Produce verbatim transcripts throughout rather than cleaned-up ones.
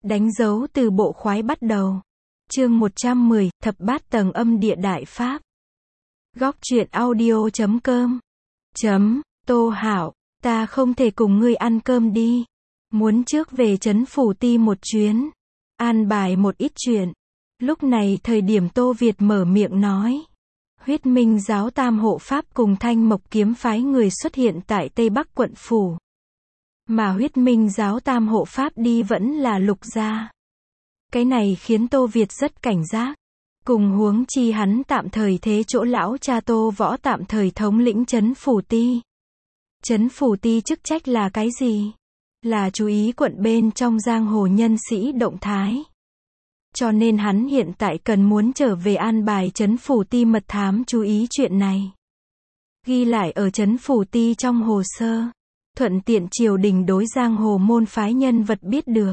Đánh dấu từ bộ khoái bắt đầu. Chương một trăm mười, Thập bát tầng âm địa đại pháp. Góc truyện audio chấm com. Chấm, Tô Hạo, ta không thể cùng ngươi ăn cơm đi. Muốn trước về trấn Phủ Ti một chuyến. An bài một ít chuyện. Lúc này thời điểm Tô Việt mở miệng nói. Huyết Minh giáo Tam Hộ Pháp cùng Thanh Mộc kiếm phái người xuất hiện tại Tây Bắc quận phủ. Mà Huyết Minh giáo Tam Hộ Pháp đi vẫn là Lục gia. Cái này khiến Tô Việt rất cảnh giác. Cùng huống chi hắn tạm thời thế chỗ lão cha Tô Võ tạm thời thống lĩnh trấn Phủ Ti. Trấn Phủ Ti chức trách là cái gì? Là chú ý quận bên trong giang hồ nhân sĩ động thái. Cho nên hắn hiện tại cần muốn trở về an bài trấn Phủ Ti mật thám chú ý chuyện này. Ghi lại ở trấn Phủ Ti trong hồ sơ. Thuận tiện triều đình đối giang hồ môn phái nhân vật biết được.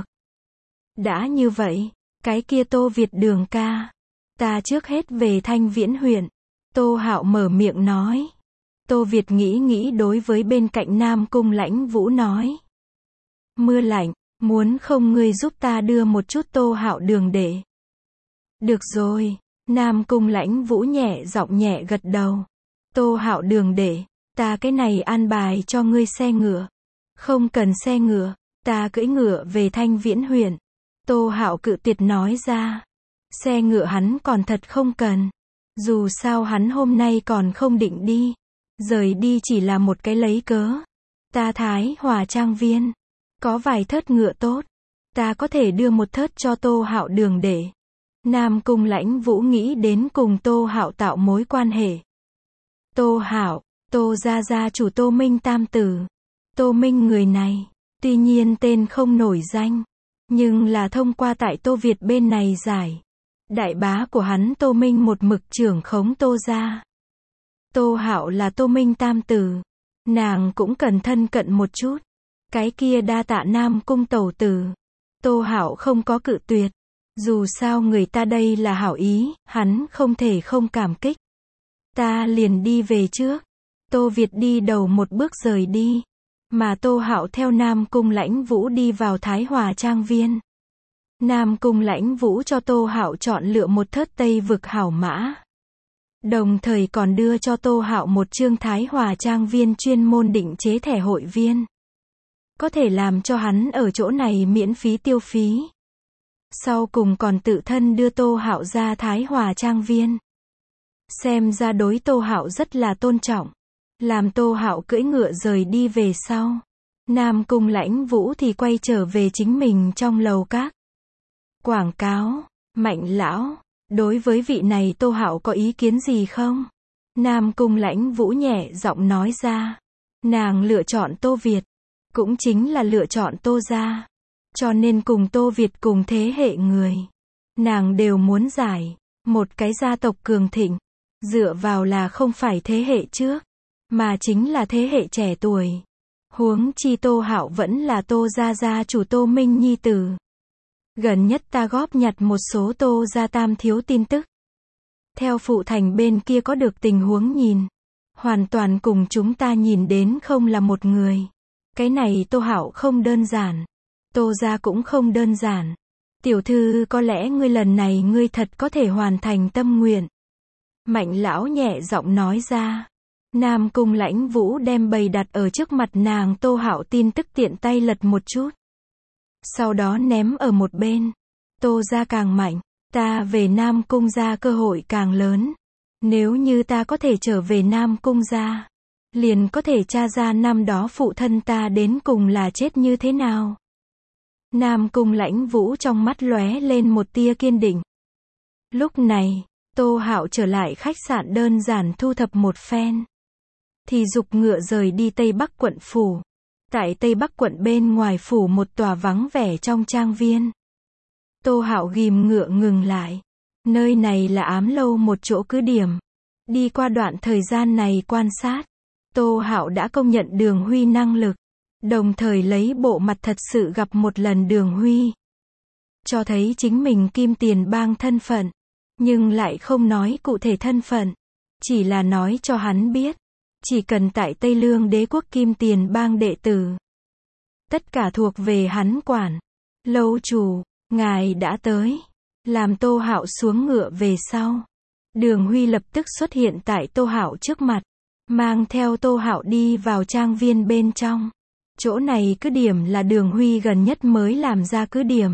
Đã như vậy, cái kia Tô Việt đường ca. Ta trước hết về Thanh Viễn huyện. Tô Hạo mở miệng nói. Tô Việt nghĩ nghĩ đối với bên cạnh Nam Cung Lãnh Vũ nói. Mưa lạnh, muốn không ngươi giúp ta đưa một chút Tô Hạo đường để. Được rồi, Nam Cung Lãnh Vũ nhẹ giọng nhẹ gật đầu. Tô Hạo đường để, ta cái này an bài cho ngươi xe ngựa. Không cần xe ngựa, ta cưỡi ngựa về Thanh Viễn huyện. Tô Hạo cự tuyệt nói ra. Xe ngựa hắn còn thật không cần. Dù sao hắn hôm nay còn không định đi. Rời đi chỉ là một cái lấy cớ. Ta Thái Hòa Trang Viên. Có vài thớt ngựa tốt. Ta có thể đưa một thớt cho Tô Hạo đường để. Nam Cung Lãnh Vũ nghĩ đến cùng Tô Hạo tạo mối quan hệ. Tô Hạo, Tô gia gia chủ Tô Minh tam tử. Tô Minh người này, tuy nhiên tên không nổi danh. Nhưng là thông qua tại Tô Việt bên này giải. Đại bá của hắn Tô Minh một mực trưởng khống Tô gia. Tô Hạo là Tô Minh tam tử. Nàng cũng cần thân cận một chút. Cái kia đa tạ Nam Cung tẩu tử. Tô Hạo không có cự tuyệt. Dù sao người ta đây là hảo ý, hắn không thể không cảm kích. Ta liền đi về trước. Tô Việt đi đầu một bước rời đi. Mà Tô Hạo theo Nam Cung Lãnh Vũ đi vào Thái Hòa Trang Viên. Nam Cung Lãnh Vũ cho Tô Hạo chọn lựa một thớt Tây vực hảo mã. Đồng thời còn đưa cho Tô Hạo một chương Thái Hòa Trang Viên chuyên môn định chế thẻ hội viên. Có thể làm cho hắn ở chỗ này miễn phí tiêu phí. Sau cùng còn tự thân đưa Tô Hạo ra Thái Hòa Trang Viên. Xem ra đối Tô Hạo rất là tôn trọng. Làm Tô Hạo cưỡi ngựa rời đi về sau. Nam Cung Lãnh Vũ thì quay trở về chính mình trong lầu các. Quảng cáo, Mạnh lão, đối với vị này Tô Hạo có ý kiến gì không? Nam Cung Lãnh Vũ nhẹ giọng nói ra. Nàng lựa chọn Tô Việt. Cũng chính là lựa chọn Tô gia. Cho nên cùng Tô Việt cùng thế hệ người. Nàng đều muốn giải. Một cái gia tộc cường thịnh. Dựa vào là không phải thế hệ trước. Mà chính là thế hệ trẻ tuổi. Huống chi Tô Hạo vẫn là Tô gia gia chủ Tô Minh nhi tử. Gần nhất ta góp nhặt một số Tô gia tam thiếu tin tức. Theo phụ thành bên kia có được tình huống nhìn. Hoàn toàn cùng chúng ta nhìn đến không là một người. Cái này Tô Hạo không đơn giản. Tô gia cũng không đơn giản. Tiểu thư có lẽ ngươi lần này ngươi thật có thể hoàn thành tâm nguyện. Mạnh lão nhẹ giọng nói ra. Nam Cung Lãnh Vũ đem bày đặt ở trước mặt nàng Tô Hạo tin tức tiện tay lật một chút. Sau đó ném ở một bên. Tô gia càng mạnh, ta về Nam Cung gia cơ hội càng lớn. Nếu như ta có thể trở về Nam Cung gia, liền có thể tra ra năm đó phụ thân ta đến cùng là chết như thế nào. Nam Cung Lãnh Vũ trong mắt lóe lên một tia kiên định. Lúc này, Tô Hạo trở lại khách sạn đơn giản thu thập một phen. Thì giục ngựa rời đi Tây Bắc quận phủ. Tại Tây Bắc quận bên ngoài phủ một tòa vắng vẻ trong trang viên. Tô Hạo ghim ngựa ngừng lại. Nơi này là ám lâu một chỗ cứ điểm. Đi qua đoạn thời gian này quan sát. Tô Hạo đã công nhận Đường Huy năng lực. Đồng thời lấy bộ mặt thật sự gặp một lần Đường Huy. Cho thấy chính mình Kim Tiền Bang thân phận. Nhưng lại không nói cụ thể thân phận. Chỉ là nói cho hắn biết. Chỉ cần tại Tây Lương đế quốc Kim Tiền Bang đệ tử. Tất cả thuộc về hắn quản. Lâu chủ, Ngài đã tới. Làm Tô Hạo xuống ngựa về sau. Đường Huy lập tức xuất hiện tại Tô Hạo trước mặt. Mang theo Tô Hạo đi vào trang viên bên trong. Chỗ này cứ điểm là Đường Huy gần nhất mới làm ra cứ điểm.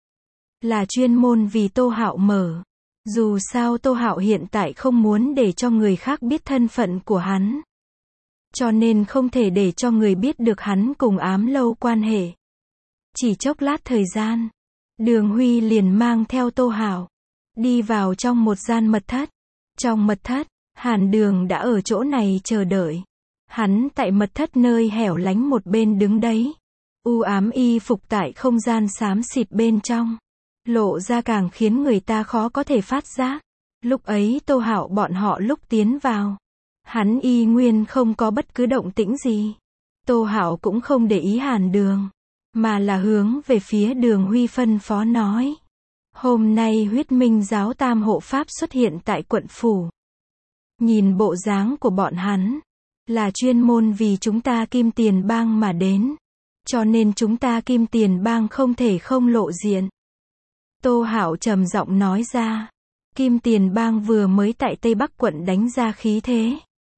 Là chuyên môn vì Tô Hạo mở. Dù sao Tô Hạo hiện tại không muốn để cho người khác biết thân phận của hắn. Cho nên không thể để cho người biết được hắn cùng Ám Lâu quan hệ. Chỉ chốc lát thời gian, Đường Huy liền mang theo Tô Hạo đi vào trong một gian mật thất. Trong mật thất, Hàn Đường đã ở chỗ này chờ đợi. Hắn tại mật thất nơi hẻo lánh một bên đứng đấy. U ám y phục tại không gian xám xịt bên trong. Lộ ra càng khiến người ta khó có thể phát giác. Lúc ấy Tô Hạo bọn họ lúc tiến vào. Hắn y nguyên không có bất cứ động tĩnh gì. Tô Hạo cũng không để ý Hàn Đường. Mà là hướng về phía Đường Huy phân phó nói. Hôm nay huyết minh giáo tam hộ pháp xuất hiện tại quận phủ. Nhìn bộ dáng của bọn hắn. Là chuyên môn vì chúng ta Kim Tiền Bang mà đến. Cho nên chúng ta Kim Tiền Bang không thể không lộ diện. Tô Hạo trầm giọng nói ra. Kim Tiền Bang vừa mới tại Tây Bắc quận đánh ra khí thế.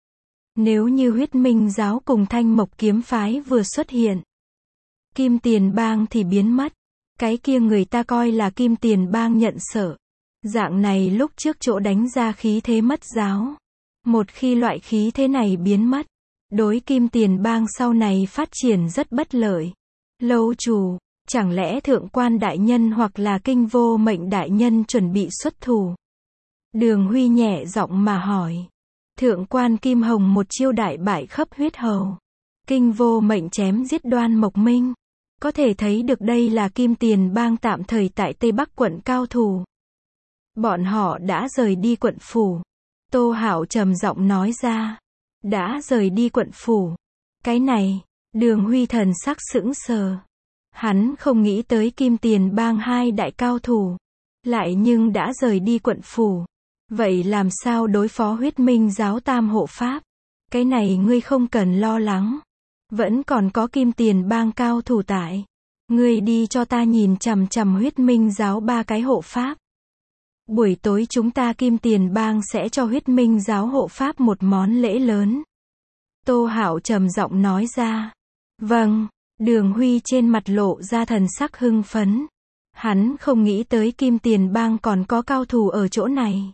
Nếu như huyết minh giáo cùng Thanh Mộc kiếm phái vừa xuất hiện. Kim Tiền Bang thì biến mất. Cái kia người ta coi là Kim Tiền Bang nhận sợ. Dạng này lúc trước chỗ đánh ra khí thế mất giáo. Một khi loại khí thế này biến mất. Đối Kim Tiền Bang sau này phát triển rất bất lợi. Lâu chủ, chẳng lẽ thượng quan đại nhân hoặc là Kinh Vô Mệnh đại nhân chuẩn bị xuất thủ? Đường Huy nhẹ giọng mà hỏi. Thượng quan Kim Hồng một chiêu đại bại khắp huyết hầu. Kinh Vô Mệnh chém giết Đoan Mộc Minh. Có thể thấy được đây là Kim Tiền Bang tạm thời tại Tây Bắc quận cao thủ. Bọn họ đã rời đi quận phủ. Tô Hạo trầm giọng nói ra. Đã rời đi quận phủ. Cái này, Đường Huy thần sắc sững sờ. Hắn không nghĩ tới Kim Tiền Bang hai đại cao thủ. Lại nhưng đã rời đi quận phủ. Vậy làm sao đối phó huyết minh giáo tam hộ pháp? Cái này ngươi không cần lo lắng. Vẫn còn có Kim Tiền Bang cao thủ tại. Ngươi đi cho ta nhìn chằm chằm huyết minh giáo ba cái hộ pháp. Buổi tối chúng ta Kim Tiền Bang sẽ cho huyết minh giáo hộ pháp một món lễ lớn. Tô Hạo trầm giọng nói ra. Vâng, Đường Huy trên mặt lộ ra thần sắc hưng phấn. Hắn không nghĩ tới Kim Tiền Bang còn có cao thủ ở chỗ này.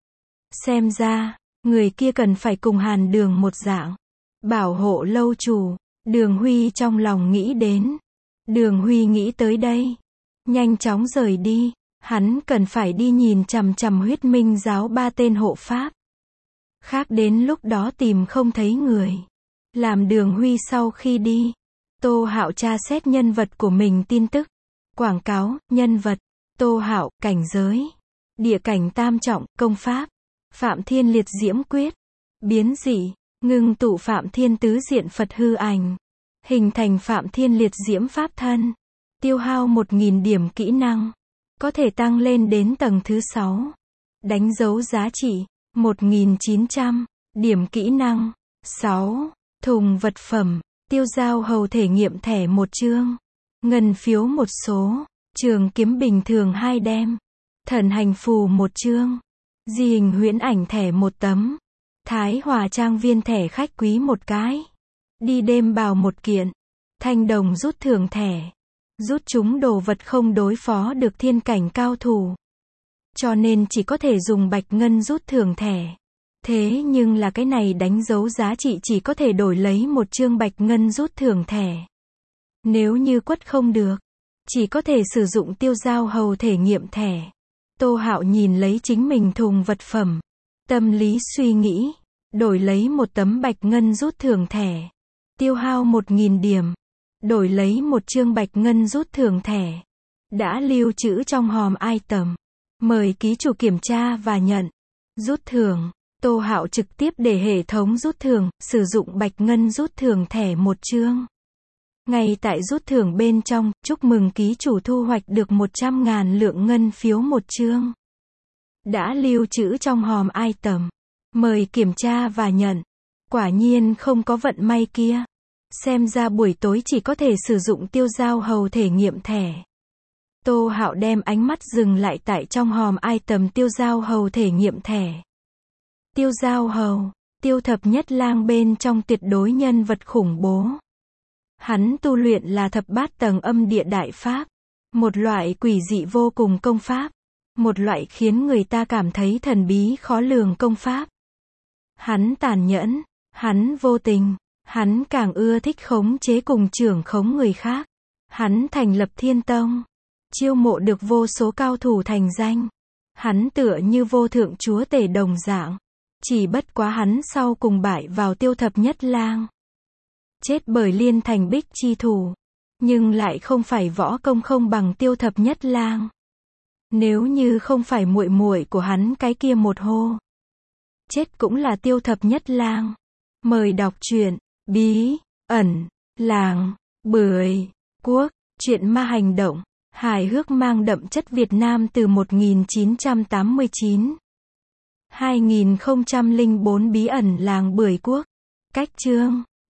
Xem ra, người kia cần phải cùng Hàn Đường một dạng. Bảo hộ lâu chủ. Đường Huy trong lòng nghĩ đến. Đường Huy nghĩ tới đây. Nhanh chóng rời đi. Hắn cần phải đi nhìn chằm chằm huyết minh giáo ba tên hộ pháp. Khác đến lúc đó tìm không thấy người. Làm Đường Huy sau khi đi. Tô Hạo tra xét nhân vật của mình tin tức. Quảng cáo, nhân vật. Tô Hạo, cảnh giới. Địa cảnh tam trọng, công pháp. Phạm Thiên liệt diễm quyết. Biến dị. Ngưng tụ Phạm Thiên tứ diện Phật hư ảnh. Hình thành Phạm Thiên liệt diễm pháp thân. Tiêu hao một nghìn điểm kỹ năng. Có thể tăng lên đến tầng thứ sáu. Đánh dấu giá trị. một nghìn chín trăm. Điểm kỹ năng. sáu. Thùng vật phẩm. Tiêu giao hầu thể nghiệm thẻ một chương. Ngân phiếu một số. Trường kiếm bình thường hai đem. Thần hành phù một chương. Di hình huyễn ảnh thẻ một tấm. Thái Hòa trang viên thẻ khách quý một cái. Đi đêm bào một kiện. Thanh đồng rút thưởng thẻ. Rút chúng đồ vật không đối phó được thiên cảnh cao thủ. Cho nên chỉ có thể dùng bạch ngân rút thưởng thẻ. Thế nhưng là cái này đánh dấu giá trị chỉ có thể đổi lấy một chương bạch ngân rút thưởng thẻ. Nếu như quất không được, chỉ có thể sử dụng tiêu giao hầu thể nghiệm thẻ. Tô Hạo nhìn lấy chính mình thùng vật phẩm. Tâm lý suy nghĩ. Đổi lấy một tấm bạch ngân rút thưởng thẻ. Tiêu hao một nghìn điểm. Đổi lấy một chương bạch ngân rút thưởng thẻ. Đã lưu trữ trong hòm item. Mời ký chủ kiểm tra và nhận. Rút thưởng. Tô Hạo trực tiếp để hệ thống rút thưởng, sử dụng bạch ngân rút thưởng thẻ một chương. Ngay tại rút thưởng bên trong, chúc mừng ký chủ thu hoạch được một trăm ngàn lượng ngân phiếu một chương. Đã lưu trữ trong hòm item. Mời kiểm tra và nhận. Quả nhiên không có vận may kia. Xem ra buổi tối chỉ có thể sử dụng tiêu giao hầu thể nghiệm thẻ. Tô Hạo đem ánh mắt dừng lại tại trong hòm item Tiêu Giao Hầu thể nghiệm thẻ. Tiêu Giao Hầu, Tiêu Thập Nhất Lang bên trong tuyệt đối nhân vật khủng bố. Hắn tu luyện là thập bát tầng âm địa đại pháp, một loại quỷ dị vô cùng công pháp, một loại khiến người ta cảm thấy thần bí khó lường công pháp. Hắn tàn nhẫn, hắn vô tình, hắn càng ưa thích khống chế cùng trưởng khống người khác. Hắn thành lập Thiên Tông, chiêu mộ được vô số cao thủ thành danh. Hắn tựa như vô thượng chúa tể đồng dạng, chỉ bất quá hắn sau cùng bại vào Tiêu Thập Nhất Lang. Chết bởi liên thành bích chi thủ, nhưng lại không phải võ công không bằng Tiêu Thập Nhất Lang. Nếu như không phải muội muội của hắn cái kia một hô, chết cũng là Tiêu Thập Nhất Lang. Mời đọc truyện Bí ẩn làng Bưởi Quốc, truyện ma hành động, hài hước mang đậm chất Việt Nam từ một nghìn chín trăm tám mươi chín. hai nghìn không trăm lẻ bốn Bí ẩn làng Bưởi Quốc. Cách chương